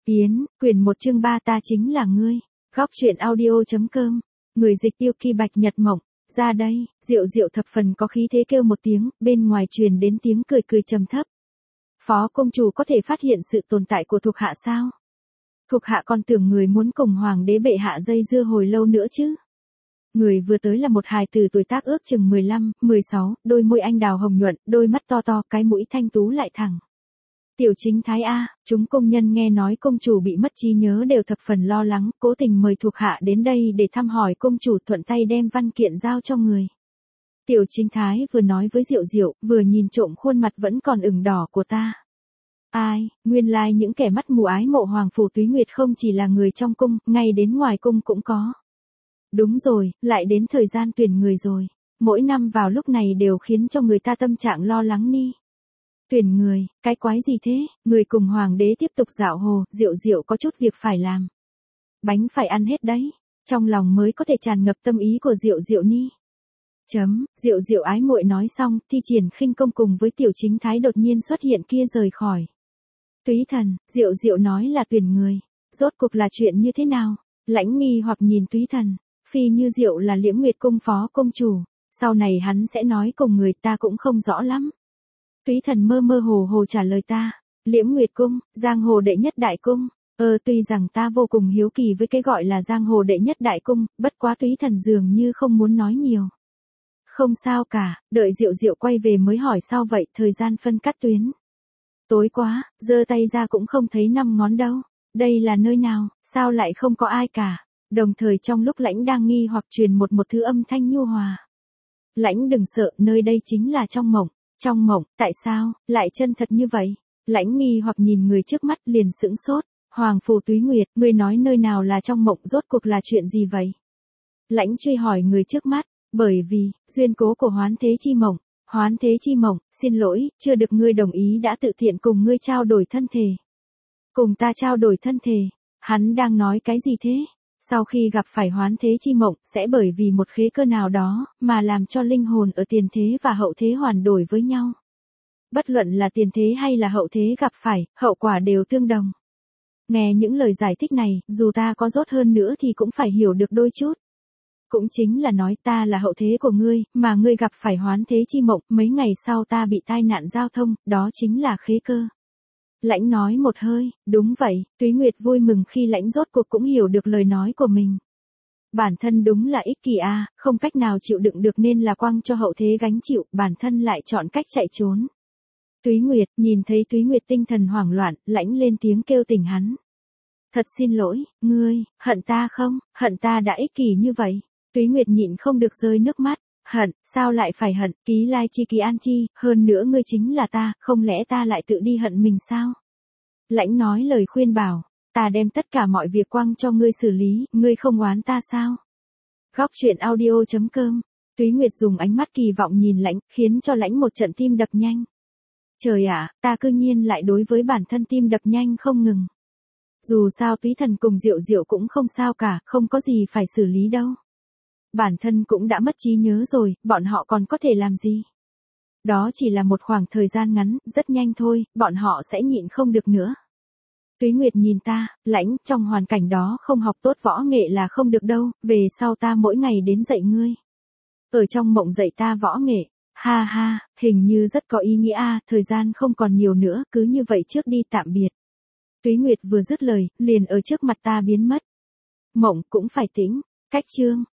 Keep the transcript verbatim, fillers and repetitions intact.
Yến, quyển một chương ba ta chính là ngươi. Góc truyện audio.com. Người dịch Tiêu Kỳ Bạch Nhật Mộng. Ra đây, Diệu Diệu thập phần có khí thế kêu một tiếng, bên ngoài truyền đến tiếng cười cười trầm thấp. Phó công chủ có thể phát hiện sự tồn tại của thuộc hạ sao? Thuộc hạ còn tưởng người muốn cùng hoàng đế bệ hạ dây dưa hồi lâu nữa chứ. Người vừa tới là một hài tử tuổi tác ước chừng mười lăm, mười sáu, đôi môi anh đào hồng nhuận, đôi mắt to to, cái mũi thanh tú lại thẳng. Tiểu chính thái a, chúng công nhân nghe nói công chủ bị mất trí nhớ đều thập phần lo lắng, cố tình mời thuộc hạ đến đây để thăm hỏi công chủ, thuận tay đem văn kiện giao cho người. Tiểu chính thái vừa nói với Diệu Diệu, vừa nhìn trộm khuôn mặt vẫn còn ửng đỏ của ta. Ai, nguyên lai like những kẻ mắt mù ái mộ Hoàng Phủ Túy Nguyệt không chỉ là người trong cung, ngay đến ngoài cung cũng có. Đúng rồi, lại đến thời gian tuyển người rồi. Mỗi năm vào lúc này đều khiến cho người ta tâm trạng lo lắng ni. Tuyển người, cái quái gì thế? Người cùng hoàng đế tiếp tục dạo hồ, Diệu Diệu có chút việc phải làm. Bánh phải ăn hết đấy. Trong lòng mới có thể tràn ngập tâm ý của Diệu Diệu ni. Chấm, Diệu Diệu ái muội nói xong, thi triển khinh công cùng với tiểu chính thái đột nhiên xuất hiện kia rời khỏi. Túy thần, Diệu Diệu nói là tuyển người. Rốt cuộc là chuyện như thế nào? Lãnh nghi hoặc nhìn Túy thần. Phi Như Diệu là Liễm Nguyệt cung phó công chủ. Sau này hắn sẽ nói cùng người ta cũng không rõ lắm. Túy thần mơ mơ hồ hồ trả lời ta. Liễm Nguyệt cung, giang hồ đệ nhất đại cung. Ờ tuy rằng ta vô cùng hiếu kỳ với cái gọi là giang hồ đệ nhất đại cung, bất quá Túy thần dường như không muốn nói nhiều. Không sao cả, đợi Diệu Diệu quay về mới hỏi sao vậy, thời gian phân cắt tuyến. Tối quá, giơ tay ra cũng không thấy năm ngón đâu. Đây là nơi nào, sao lại không có ai cả. Đồng thời trong lúc Lãnh đang nghi hoặc truyền một một thứ âm thanh nhu hòa. Lãnh đừng sợ, nơi đây chính là trong mộng. Trong mộng, tại sao, lại chân thật như vậy? Lãnh nghi hoặc nhìn người trước mắt liền sững sốt. Hoàng Phủ Túy Nguyệt, ngươi nói nơi nào là trong mộng, rốt cuộc là chuyện gì vậy? Lãnh truy hỏi người trước mắt, bởi vì, duyên cố của Hoán Thế Chi Mộng. Hoán Thế Chi Mộng, xin lỗi, chưa được ngươi đồng ý đã tự tiện cùng ngươi trao đổi thân thể. Cùng ta trao đổi thân thể, hắn đang nói cái gì thế? Sau khi gặp phải Hoán Thế Chi Mộng, sẽ bởi vì một khế cơ nào đó, mà làm cho linh hồn ở tiền thế và hậu thế hoàn đổi với nhau. Bất luận là tiền thế hay là hậu thế gặp phải, hậu quả đều tương đồng. Nghe những lời giải thích này, dù ta có dốt hơn nữa thì cũng phải hiểu được đôi chút. Cũng chính là nói ta là hậu thế của ngươi, mà ngươi gặp phải Hoán Thế Chi Mộng, mấy ngày sau ta bị tai nạn giao thông, đó chính là khế cơ. Lãnh nói một hơi, đúng vậy, Túy Nguyệt vui mừng khi Lãnh rốt cuộc cũng hiểu được lời nói của mình. Bản thân đúng là ích kỷ a, không cách nào chịu đựng được nên là quăng cho hậu thế gánh chịu, bản thân lại chọn cách chạy trốn. Túy Nguyệt, nhìn thấy Túy Nguyệt tinh thần hoảng loạn, Lãnh lên tiếng kêu tỉnh hắn. Thật xin lỗi, ngươi, hận ta không, hận ta đã ích kỷ như vậy. Túy Nguyệt nhịn không được rơi nước mắt. Hận, sao lại phải hận, ký lai chi ký an chi, hơn nữa ngươi chính là ta, không lẽ ta lại tự đi hận mình sao? Lãnh nói lời khuyên bảo, ta đem tất cả mọi việc quăng cho ngươi xử lý, ngươi không oán ta sao? Góc truyện audio.com. Túy Nguyệt dùng ánh mắt kỳ vọng nhìn Lãnh, khiến cho Lãnh một trận tim đập nhanh. Trời ạ, ta cư nhiên lại đối với bản thân tim đập nhanh không ngừng. Dù sao Túy thần cùng Diệu Diệu cũng không sao cả, không có gì phải xử lý đâu. Bản thân cũng đã mất trí nhớ rồi, bọn họ còn có thể làm gì? Đó chỉ là một khoảng thời gian ngắn, rất nhanh thôi, bọn họ sẽ nhịn không được nữa. Túy Nguyệt nhìn ta, Lãnh, trong hoàn cảnh đó không học tốt võ nghệ là không được đâu, về sau ta mỗi ngày đến dạy ngươi. Ở trong mộng dạy ta võ nghệ, ha ha, hình như rất có ý nghĩa a, thời gian không còn nhiều nữa, cứ như vậy trước đi tạm biệt. Túy Nguyệt vừa dứt lời, liền ở trước mặt ta biến mất. Mộng cũng phải tĩnh, cách chương.